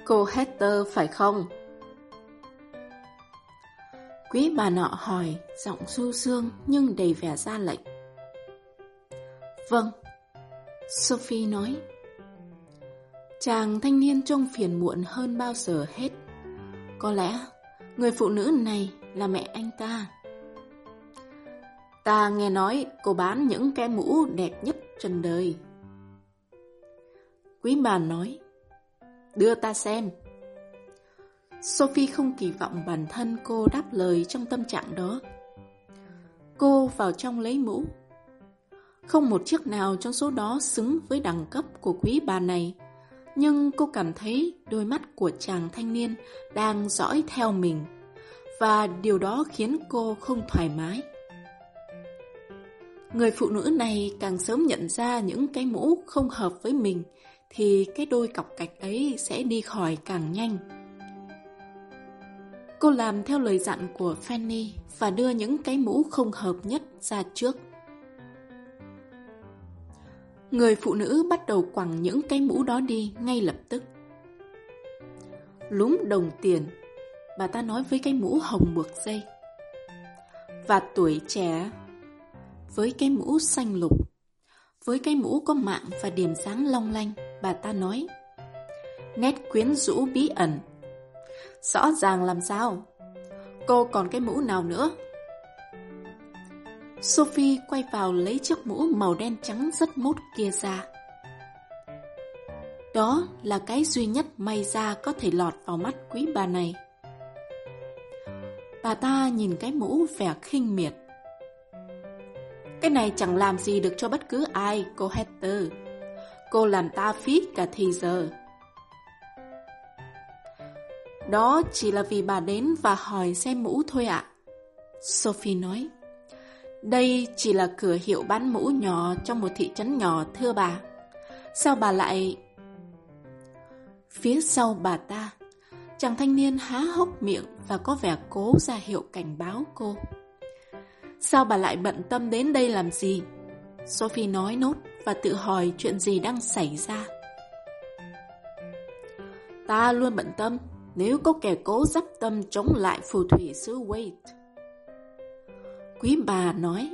Cô Heather phải không? Quý bà nọ hỏi, giọng du dương nhưng đầy vẻ ra lệnh. Vâng, Sophie nói. Chàng thanh niên trông phiền muộn hơn bao giờ hết. Có lẽ người phụ nữ này là mẹ anh ta. Ta nghe nói cô bán những cái mũ đẹp nhất trần đời. Quý bà nói, đưa ta xem. Sophie không kỳ vọng bản thân cô đáp lời trong tâm trạng đó. Cô vào trong lấy mũ. Không một chiếc nào trong số đó xứng với đẳng cấp của quý bà này, nhưng cô cảm thấy đôi mắt của chàng thanh niên đang dõi theo mình, và điều đó khiến cô không thoải mái. Người phụ nữ này càng sớm nhận ra những cái mũ không hợp với mình, thì cái đôi cọc cạch ấy sẽ đi khỏi càng nhanh. Cô làm theo lời dặn của Fanny và đưa những cái mũ không hợp nhất ra trước. Người phụ nữ bắt đầu quẳng những cái mũ đó đi ngay lập tức. Lúm đồng tiền, bà ta nói với cái mũ hồng buộc dây. Và tuổi trẻ với cái mũ xanh lục, với cái mũ có mạng và điểm sáng long lanh, bà ta nói. Nét quyến rũ bí ẩn. Rõ ràng làm sao? Cô còn cái mũ nào nữa? Sophie quay vào lấy chiếc mũ màu đen trắng rất mốt kia ra. Đó là cái duy nhất may ra có thể lọt vào mắt quý bà này. Bà ta nhìn cái mũ vẻ khinh miệt. Cái này chẳng làm gì được cho bất cứ ai, cô Heather. Cô làm ta phí cả thì giờ. Đó chỉ là vì bà đến và hỏi xem mũ thôi ạ. Sophie nói. Đây chỉ là cửa hiệu bán mũ nhỏ trong một thị trấn nhỏ, thưa bà. Sao bà lại... Phía sau bà ta, chàng thanh niên há hốc miệng và có vẻ cố ra hiệu cảnh báo cô. Sao bà lại bận tâm đến đây làm gì? Sophie nói nốt và tự hỏi chuyện gì đang xảy ra. Ta luôn bận tâm nếu có kẻ cố dắp tâm chống lại phù thủy xứ Wade. Quý bà nói.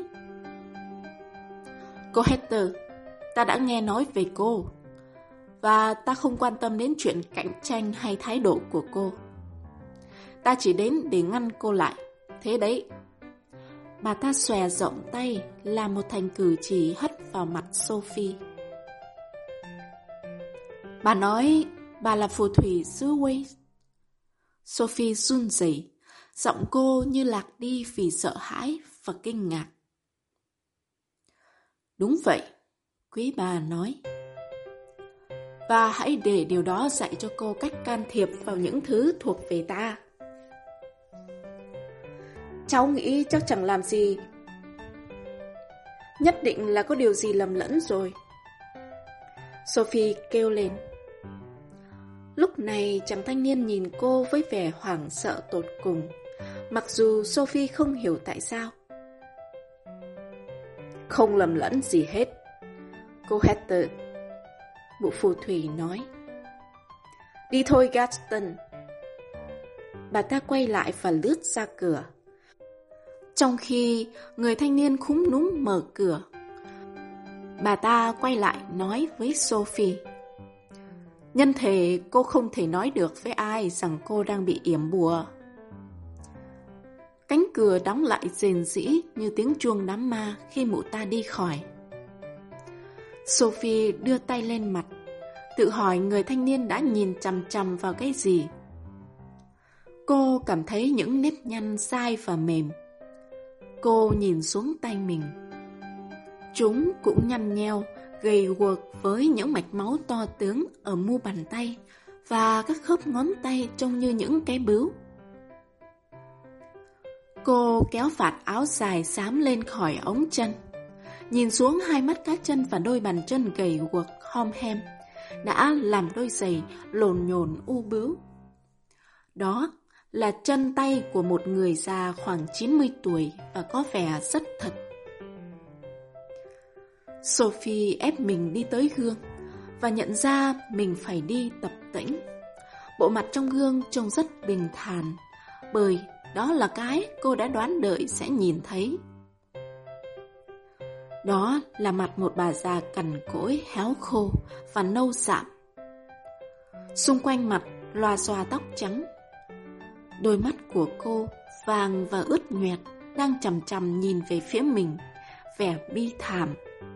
Cô Heather, ta đã nghe nói về cô, và ta không quan tâm đến chuyện cạnh tranh hay thái độ của cô. Ta chỉ đến để ngăn cô lại, thế đấy. Bà ta xòe rộng tay, làm một thành cử chỉ hất vào mặt Sophie. Bà nói bà là phù thủy xứ Wade. Sophie run rẩy, giọng cô như lạc đi vì sợ hãi và kinh ngạc. Đúng vậy, quý bà nói. Và hãy để điều đó dạy cho cô cách can thiệp vào những thứ thuộc về ta. Cháu nghĩ chắc chẳng làm gì. Nhất định là có điều gì lầm lẫn rồi. Sophie kêu lên. Lúc này chàng thanh niên nhìn cô với vẻ hoảng sợ tột cùng, mặc dù Sophie không hiểu tại sao. Không lầm lẫn gì hết, cô Heather, mụ phù thủy nói. Đi thôi Gaston. Bà ta quay lại và lướt ra cửa, trong khi người thanh niên khúm núm mở cửa. Bà ta quay lại nói với Sophie. Nhân thể cô không thể nói được với ai rằng cô đang bị yểm bùa. Cánh cửa đóng lại rền rĩ như tiếng chuông đám ma khi mụ ta đi khỏi. Sophie đưa tay lên mặt, tự hỏi người thanh niên đã nhìn chằm chằm vào cái gì. Cô cảm thấy những nếp nhăn dai và mềm. Cô nhìn xuống tay mình. Chúng cũng nhăn nheo, gầy guộc với những mạch máu to tướng ở mu bàn tay và các khớp ngón tay trông như những cái bướu. Cô kéo vạt áo dài xám lên khỏi ống chân, nhìn xuống hai mắt cá chân và đôi bàn chân gầy guộc hom hem đã làm đôi giày lồn nhồn u bướu. Đó là chân tay của một người già khoảng 90 tuổi và có vẻ rất thật. Sophie ép mình đi tới gương và nhận ra mình phải đi tập tễnh. Bộ mặt trong gương trông rất bình thản, bởi đó là cái cô đã đoán đợi sẽ nhìn thấy. Đó là mặt một bà già cằn cỗi, héo khô và nâu sạm. Xung quanh mặt loà xòa tóc trắng. Đôi mắt của cô vàng và ướt nhoẹt đang chằm chằm nhìn về phía mình, vẻ bi thảm.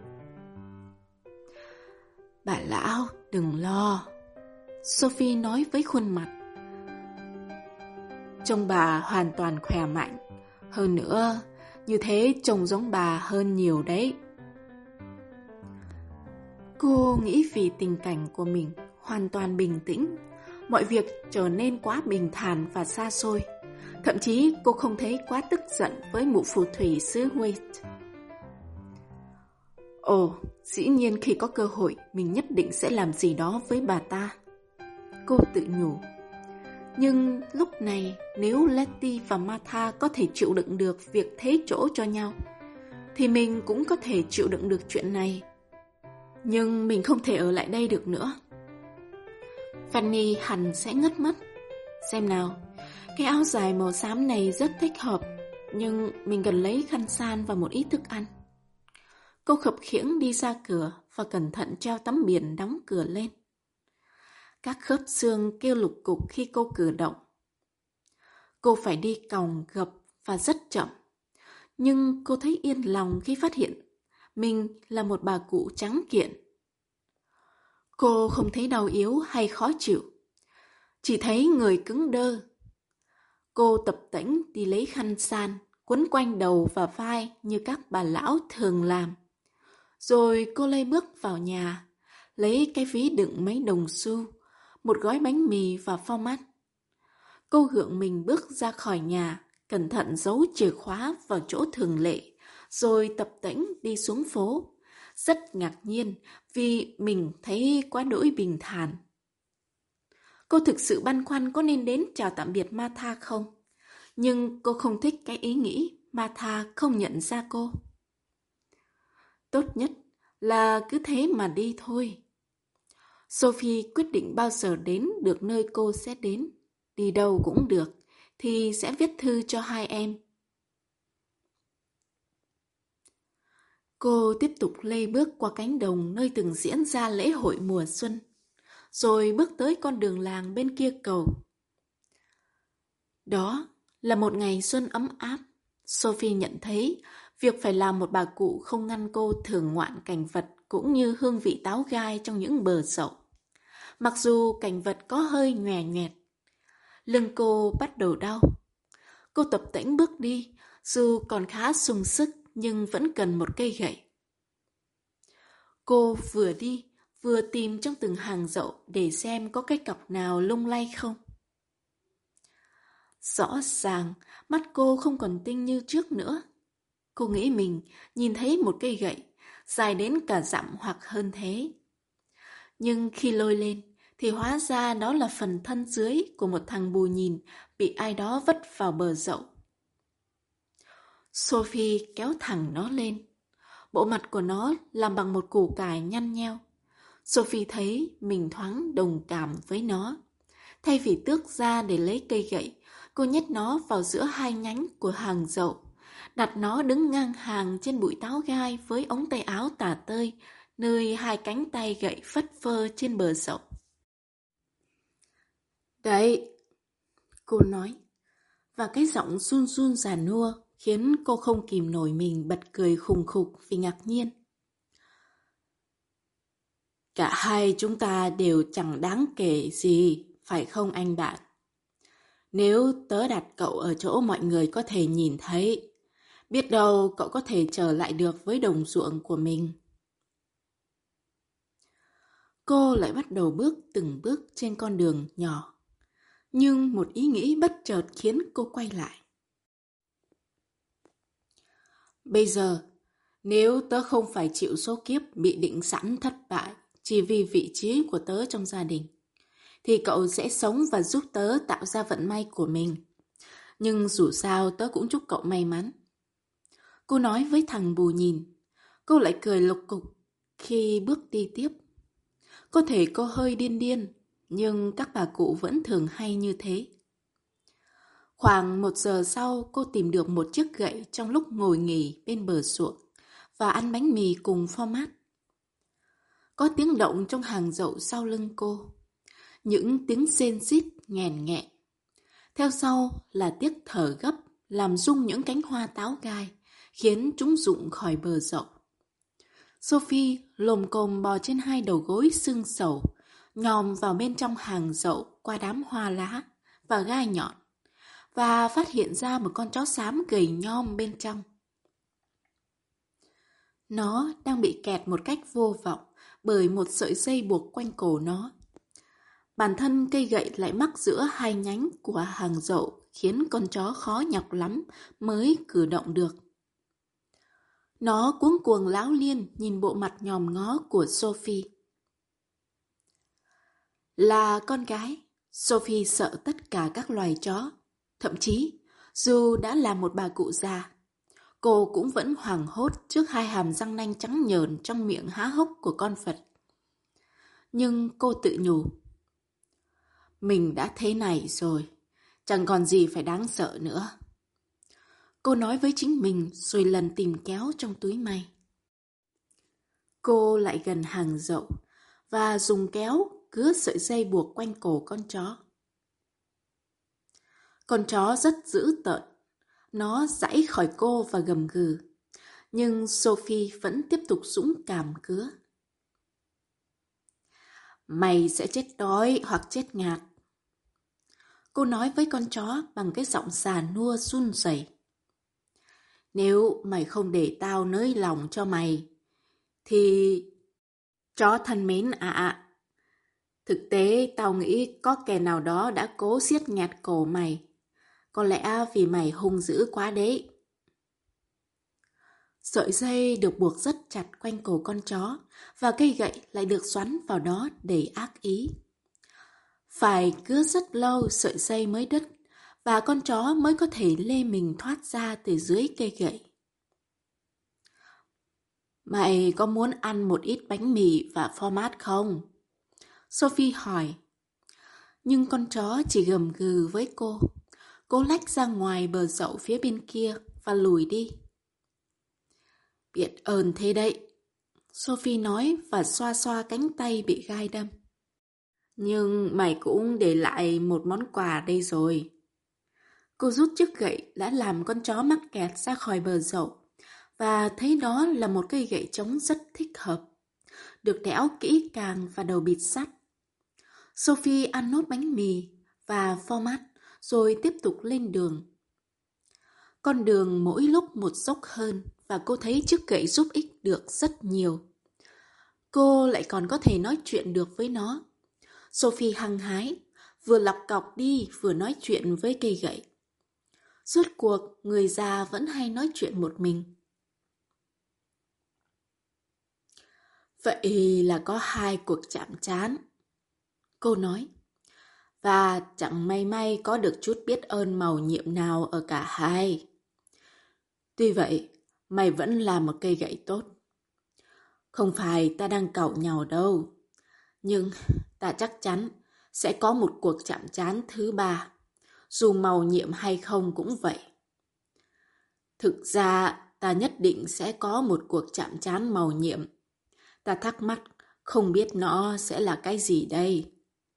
Bà lão, đừng lo, Sophie nói với khuôn mặt. Trông bà hoàn toàn khỏe mạnh. Hơn nữa, như thế trông giống bà hơn nhiều đấy. Cô nghĩ vì tình cảnh của mình hoàn toàn bình tĩnh, mọi việc trở nên quá bình thản và xa xôi. Thậm chí cô không thấy quá tức giận với mụ phù thủy xứ Wade. Ồ, dĩ nhiên khi có cơ hội mình nhất định sẽ làm gì đó với bà ta, cô tự nhủ. Nhưng lúc này nếu Letty và Martha có thể chịu đựng được việc thế chỗ cho nhau, thì mình cũng có thể chịu đựng được chuyện này. Nhưng mình không thể ở lại đây được nữa. Fanny hẳn sẽ ngất mất. Xem nào, cái áo dài màu xám này rất thích hợp, nhưng mình cần lấy khăn san và một ít thức ăn. Cô khập khiễng đi ra cửa và cẩn thận treo tấm biển đóng cửa lên. Các khớp xương kêu lục cục khi cô cử động. Cô phải đi còng gập và rất chậm, nhưng cô thấy yên lòng khi phát hiện mình là một bà cụ trắng kiện. Cô không thấy đau yếu hay khó chịu, chỉ thấy người cứng đơ. Cô tập tễnh đi lấy khăn san, quấn quanh đầu và vai như các bà lão thường làm. Rồi cô lê bước vào nhà, lấy cái ví đựng mấy đồng xu, một gói bánh mì và phao mát. Cô gượng mình bước ra khỏi nhà, cẩn thận giấu chìa khóa vào chỗ thường lệ, rồi tập tễnh đi xuống phố. Rất ngạc nhiên vì mình thấy quá đỗi bình thản. Cô thực sự băn khoăn có nên đến chào tạm biệt Martha không? Nhưng cô không thích cái ý nghĩ Martha không nhận ra cô. Tốt nhất là cứ thế mà đi thôi. Sophie quyết định bao giờ đến được nơi cô sẽ đến, đi đâu cũng được, thì sẽ viết thư cho hai em. Cô tiếp tục lê bước qua cánh đồng nơi từng diễn ra lễ hội mùa xuân, rồi bước tới con đường làng bên kia cầu. Đó là một ngày xuân ấm áp. Sophie nhận thấy việc phải làm một bà cụ không ngăn cô thưởng ngoạn cảnh vật cũng như hương vị táo gai trong những bờ dậu. Mặc dù cảnh vật có hơi nhòe nhoẹt, lưng cô bắt đầu đau. Cô tập tễnh bước đi, dù còn khá sung sức nhưng vẫn cần một cây gậy. Cô vừa đi, vừa tìm trong từng hàng dậu để xem có cái cọc nào lung lay không. Rõ ràng, mắt cô không còn tinh như trước nữa. Cô nghĩ mình nhìn thấy một cây gậy, dài đến cả dặm hoặc hơn thế. Nhưng khi lôi lên, thì hóa ra đó là phần thân dưới của một thằng bù nhìn bị ai đó vất vào bờ dậu. Sophie kéo thẳng nó lên. Bộ mặt của nó làm bằng một củ cải nhăn nheo. Sophie thấy mình thoáng đồng cảm với nó. Thay vì tước ra để lấy cây gậy, cô nhét nó vào giữa hai nhánh của hàng dậu, đặt nó đứng ngang hàng trên bụi táo gai với ống tay áo tả tơi, nơi hai cánh tay gậy phất phơ trên bờ dậu. Đấy, cô nói, và cái giọng run run già nua khiến cô không kìm nổi mình bật cười khùng khục vì ngạc nhiên. Cả hai chúng ta đều chẳng đáng kể gì, phải không anh bạn? Nếu tớ đặt cậu ở chỗ mọi người có thể nhìn thấy, biết đâu cậu có thể trở lại được với đồng ruộng của mình. Cô lại bắt đầu bước từng bước trên con đường nhỏ. Nhưng một ý nghĩ bất chợt khiến cô quay lại. Bây giờ, nếu tớ không phải chịu số kiếp bị định sẵn thất bại chỉ vì vị trí của tớ trong gia đình, thì cậu sẽ sống và giúp tớ tạo ra vận may của mình. Nhưng dù sao tớ cũng chúc cậu may mắn. Cô nói với thằng bù nhìn. Cô lại cười lục cục khi bước đi tiếp. Có thể cô hơi điên điên, nhưng các bà cụ vẫn thường hay như thế. Khoảng 1 giờ sau, cô tìm được một chiếc gậy trong lúc ngồi nghỉ bên bờ ruộng và ăn bánh mì cùng format. Có tiếng động trong hàng dậu sau lưng cô. Những tiếng rên rít nghèn nghẹn. Theo sau là tiếng thở gấp làm rung những cánh hoa táo gai, khiến chúng rụng khỏi bờ dậu. Sophie lồm cồm bò trên 2 đầu gối sưng sầu, nhòm vào bên trong hàng dậu qua đám hoa lá và gai nhọn, và phát hiện ra một con chó xám gầy nhom bên trong. Nó đang bị kẹt một cách vô vọng bởi một sợi dây buộc quanh cổ nó. Bản thân cây gậy lại mắc giữa 2 nhánh của hàng dậu, khiến con chó khó nhọc lắm mới cử động được. Nó cuống cuồng láo liên nhìn bộ mặt nhòm ngó của Sophie. Là con gái, Sophie sợ tất cả các loài chó. Thậm chí, dù đã là một bà cụ già, cô cũng vẫn hoảng hốt trước 2 hàm răng nanh trắng nhờn trong miệng há hốc của con vật. Nhưng cô tự nhủ, mình đã thế này rồi, chẳng còn gì phải đáng sợ nữa. Cô nói với chính mình rồi lần tìm kéo trong túi may. Cô lại gần hàng dậu và dùng kéo cứa sợi dây buộc quanh cổ con chó. Con chó rất dữ tợn. Nó giãy khỏi cô và gầm gừ. Nhưng Sophie vẫn tiếp tục dũng cảm cứa. Mày sẽ chết đói hoặc chết ngạt. Cô nói với con chó bằng cái giọng già nua run rẩy. Nếu mày không để tao nới lòng cho mày, thì... Chó thân mến ạ. Thực tế tao nghĩ có kẻ nào đó đã cố siết nghẹt cổ mày. Có lẽ vì mày hung dữ quá đấy. Sợi dây được buộc rất chặt quanh cổ con chó và cây gậy lại được xoắn vào đó đầy ác ý. Phải cứa rất lâu sợi dây mới đứt và con chó mới có thể lê mình thoát ra từ dưới cây gậy. Mày có muốn ăn một ít bánh mì và format không? Sophie hỏi. Nhưng con chó chỉ gầm gừ với cô. Cô lách ra ngoài bờ dậu phía bên kia và lùi đi. Biết ơn thế đấy, Sophie nói và xoa xoa cánh tay bị gai đâm. Nhưng mày cũng để lại một món quà đây rồi. Cô rút chiếc gậy đã làm con chó mắc kẹt ra khỏi bờ dậu và thấy đó là một cây gậy trống rất thích hợp, được đẽo kỹ càng và đầu bịt sắt. Sophie ăn nốt bánh mì và format rồi tiếp tục lên đường. Con đường mỗi lúc một dốc hơn và cô thấy chiếc gậy giúp ích được rất nhiều. Cô lại còn có thể nói chuyện được với nó. Sophie hăng hái, vừa lọc cọc đi vừa nói chuyện với cây gậy. Rốt cuộc, người già vẫn hay nói chuyện một mình. Vậy là có 2 cuộc chạm trán. Cô nói. Và chẳng may may có được chút biết ơn mầu nhiệm nào ở cả hai. Tuy vậy, mày vẫn là một cây gậy tốt. Không phải ta đang càu nhau đâu. Nhưng ta chắc chắn sẽ có một cuộc chạm trán thứ 3. Dù mầu nhiệm hay không cũng vậy. Thực ra ta nhất định sẽ có một cuộc chạm trán mầu nhiệm. Ta thắc mắc không biết nó sẽ là cái gì đây.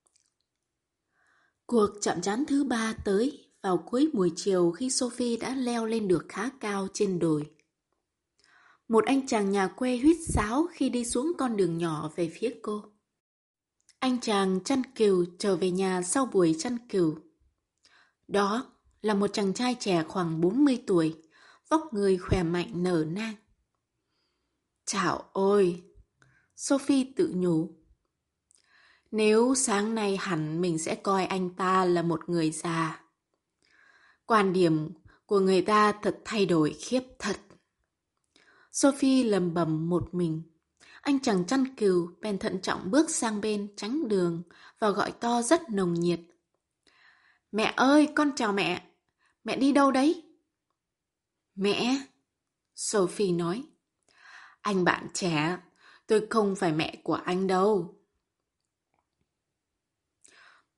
Cuộc chạm trán thứ 3 tới vào cuối buổi chiều khi Sophie đã leo lên được khá cao trên đồi. Một anh chàng nhà quê huýt sáo khi đi xuống con đường nhỏ về phía cô. Anh chàng chăn cừu trở về nhà sau buổi chăn cừu. Đó là một chàng trai trẻ khoảng 40 tuổi, vóc người khỏe mạnh nở nang. Chào ôi! Sophie tự nhủ. Nếu sáng nay hẳn mình sẽ coi anh ta là một người già. Quan điểm của người ta thật thay đổi khiếp thật. Sophie lầm bầm một mình. Anh chàng chăn cừu bèn thận trọng bước sang bên tránh đường và gọi to rất nồng nhiệt. Mẹ ơi, con chào mẹ. Mẹ đi đâu đấy? Mẹ, Sophie nói. Anh bạn trẻ, tôi không phải mẹ của anh đâu.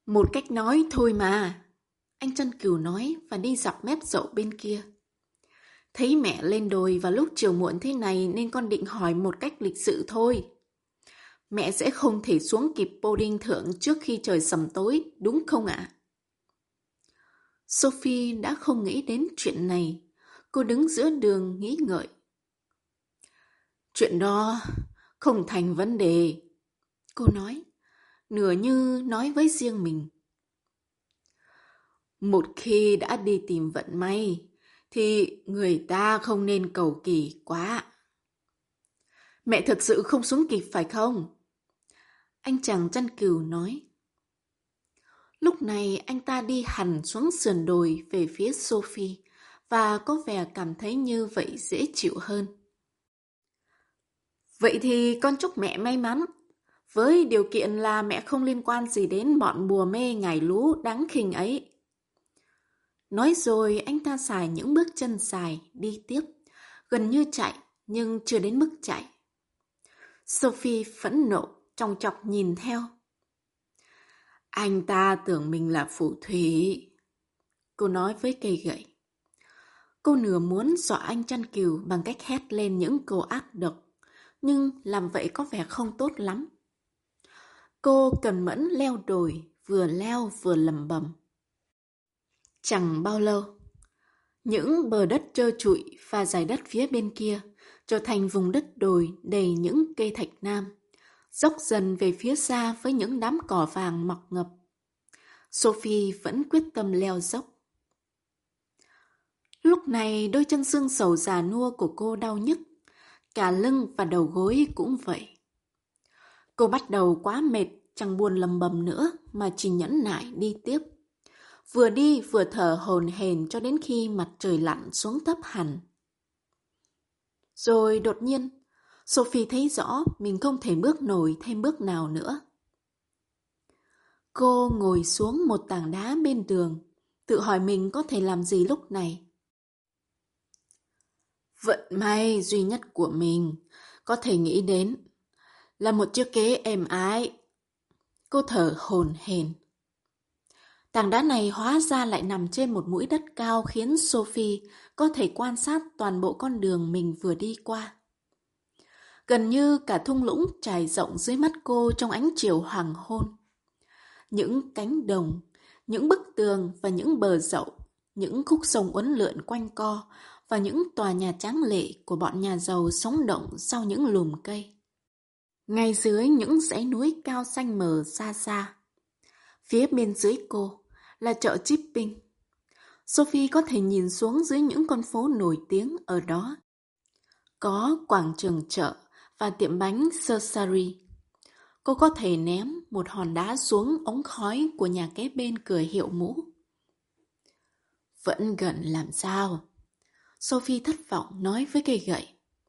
Một cách nói thôi mà, anh chăn cừu nói và đi dọc mép dậu bên kia. Thấy mẹ lên đồi vào lúc chiều muộn thế này nên con định hỏi một cách lịch sự thôi. Mẹ sẽ không thể xuống kịp Pudding Thượng trước khi trời sầm tối, đúng không ạ? Sophie đã không nghĩ đến chuyện này. Cô đứng giữa đường nghĩ ngợi. Chuyện đó không thành vấn đề, cô nói, nửa như nói với riêng mình. Một khi đã đi tìm vận may, thì người ta không nên cầu kỳ quá. Mẹ thật sự không xuống kịp phải không? Anh chàng chăn cừu nói. Lúc này anh ta đi hẳn xuống sườn đồi về phía Sophie và có vẻ cảm thấy như vậy dễ chịu hơn. Vậy thì con chúc mẹ may mắn, với điều kiện là mẹ không liên quan gì đến bọn bùa mê ngải lú đáng khinh ấy. Nói rồi anh ta xài những bước chân dài đi tiếp, gần như chạy nhưng chưa đến mức chạy. Sophie phẫn nộ, chòng chọc nhìn theo. Anh ta tưởng mình là phù thủy, cô nói với cây gậy. Cô nửa muốn dọa anh chăn cừu bằng cách hét lên những câu ác độc, nhưng làm vậy có vẻ không tốt lắm. Cô cẩn mẫn leo đồi, vừa leo vừa lẩm bẩm. Chẳng bao lâu, những bờ đất trơ trụi và dải đất phía bên kia trở thành vùng đất đồi đầy những cây thạch nam, dốc dần về phía xa với những đám cỏ vàng mọc ngập. Sophie vẫn quyết tâm leo dốc. Lúc này đôi chân xương sầu già nua của cô đau nhức, cả lưng và đầu gối cũng vậy. Cô bắt đầu quá mệt, chẳng buồn lầm bầm nữa mà chỉ nhẫn nại đi tiếp. Vừa đi vừa thở hổn hển cho đến khi mặt trời lặn xuống thấp hẳn. Rồi đột nhiên, Sophie thấy rõ mình không thể bước nổi thêm bước nào nữa. Cô ngồi xuống một tảng đá bên đường, tự hỏi mình có thể làm gì lúc này. Vận may duy nhất của mình có thể nghĩ đến là một chiếc ghế êm ái. Cô thở hổn hển. Tảng đá này hóa ra lại nằm trên một mũi đất cao khiến Sophie có thể quan sát toàn bộ con đường mình vừa đi qua. Gần như cả thung lũng trải rộng dưới mắt cô trong ánh chiều hoàng hôn. Những cánh đồng, những bức tường và những bờ dậu, những khúc sông uốn lượn quanh co và những tòa nhà tráng lệ của bọn nhà giàu sống động sau những lùm cây. Ngay dưới những dãy núi cao xanh mờ xa xa, phía bên dưới cô là chợ Chipping. Sophie có thể nhìn xuống dưới những con phố nổi tiếng ở đó. Có quảng trường chợ và tiệm bánh Cersari. Cô có thể ném một hòn đá xuống ống khói của nhà kế bên cửa hiệu mũ. Vẫn gần làm sao? Sophie thất vọng nói với cây gậy.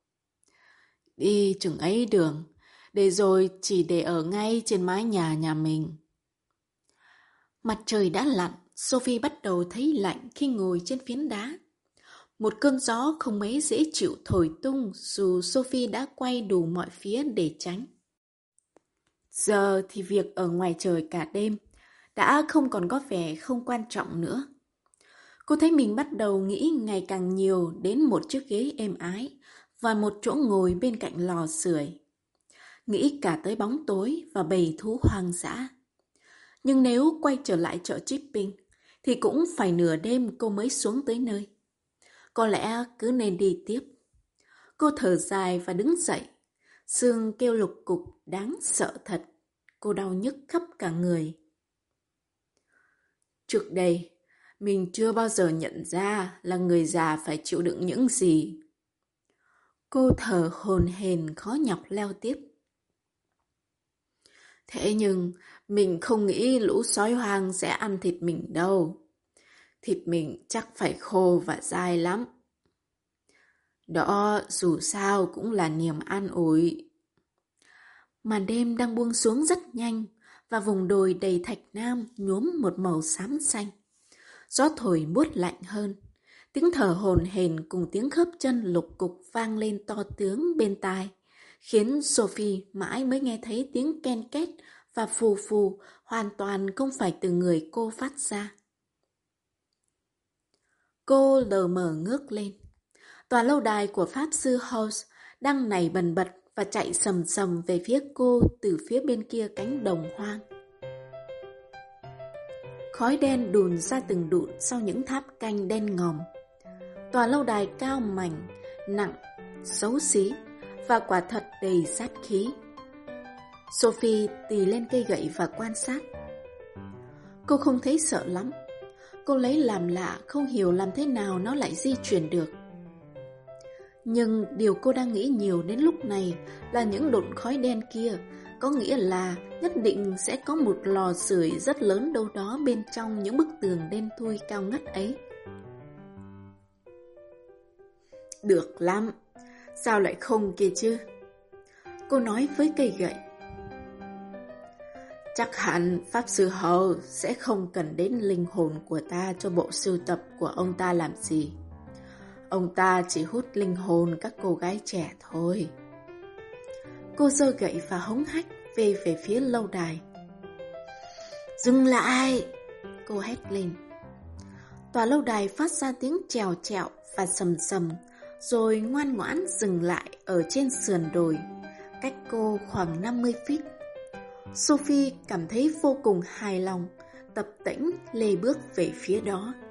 Đi chừng ấy đường, để rồi chỉ để ở ngay trên mái nhà mình. Mặt trời đã lặn, Sophie bắt đầu thấy lạnh khi ngồi trên phiến đá. Một cơn gió không mấy dễ chịu thổi tung dù Sophie đã quay đủ mọi phía để tránh. Giờ thì việc ở ngoài trời cả đêm đã không còn có vẻ không quan trọng nữa. Cô thấy mình bắt đầu nghĩ ngày càng nhiều đến một chiếc ghế êm ái và một chỗ ngồi bên cạnh lò sưởi. Nghĩ cả tới bóng tối và bầy thú hoang dã. Nhưng nếu quay trở lại chợ Chipping thì cũng phải nửa đêm cô mới xuống tới nơi. Có lẽ cứ nên đi tiếp. Cô thở dài và đứng dậy. Xương kêu lục cục đáng sợ thật. Cô đau nhức khắp cả người. Trước đây, mình chưa bao giờ nhận ra là người già phải chịu đựng những gì. Cô thở hổn hển khó nhọc leo tiếp. Thế nhưng, mình không nghĩ lũ sói hoang sẽ ăn thịt mình đâu. Thịt mình chắc phải khô và dai lắm. Đó dù sao cũng là niềm an ủi. Màn đêm đang buông xuống rất nhanh và vùng đồi đầy thạch nam nhuốm một màu xám xanh. Gió thổi buốt lạnh hơn. Tiếng thở hổn hển cùng tiếng khớp chân lục cục vang lên to tướng bên tai, khiến Sophie mãi mới nghe thấy tiếng ken két và phù phù hoàn toàn không phải từ người cô phát ra. Cô lờ mờ ngước lên. Tòa lâu đài của Pháp sư House đang nảy bần bật và chạy sầm sầm về phía cô từ phía bên kia cánh đồng hoang. Khói đen đùn ra từng đụn sau những tháp canh đen ngòm. Tòa lâu đài cao mảnh, nặng, xấu xí và quả thật đầy sát khí. Sophie tì lên cây gậy và quan sát. Cô không thấy sợ lắm. Cô lấy làm lạ, không hiểu làm thế nào nó lại di chuyển được. Nhưng điều cô đang nghĩ nhiều đến lúc này là những độn khói đen kia, có nghĩa là nhất định sẽ có một lò sưởi rất lớn đâu đó bên trong những bức tường đen thui cao ngất ấy. Được lắm, sao lại không kia chứ? Cô nói với cây gậy. Chắc hẳn Pháp sư Hầu sẽ không cần đến linh hồn của ta cho bộ sưu tập của ông ta làm gì. Ông ta chỉ hút linh hồn các cô gái trẻ thôi. Cô giơ gậy và hống hách về phía lâu đài. Dừng lại! Cô hét lên. Tòa lâu đài phát ra tiếng trèo trẹo và sầm sầm, rồi ngoan ngoãn dừng lại ở trên sườn đồi, cách cô khoảng 50 feet. Sophie cảm thấy vô cùng hài lòng, tập tễnh lê bước về phía đó.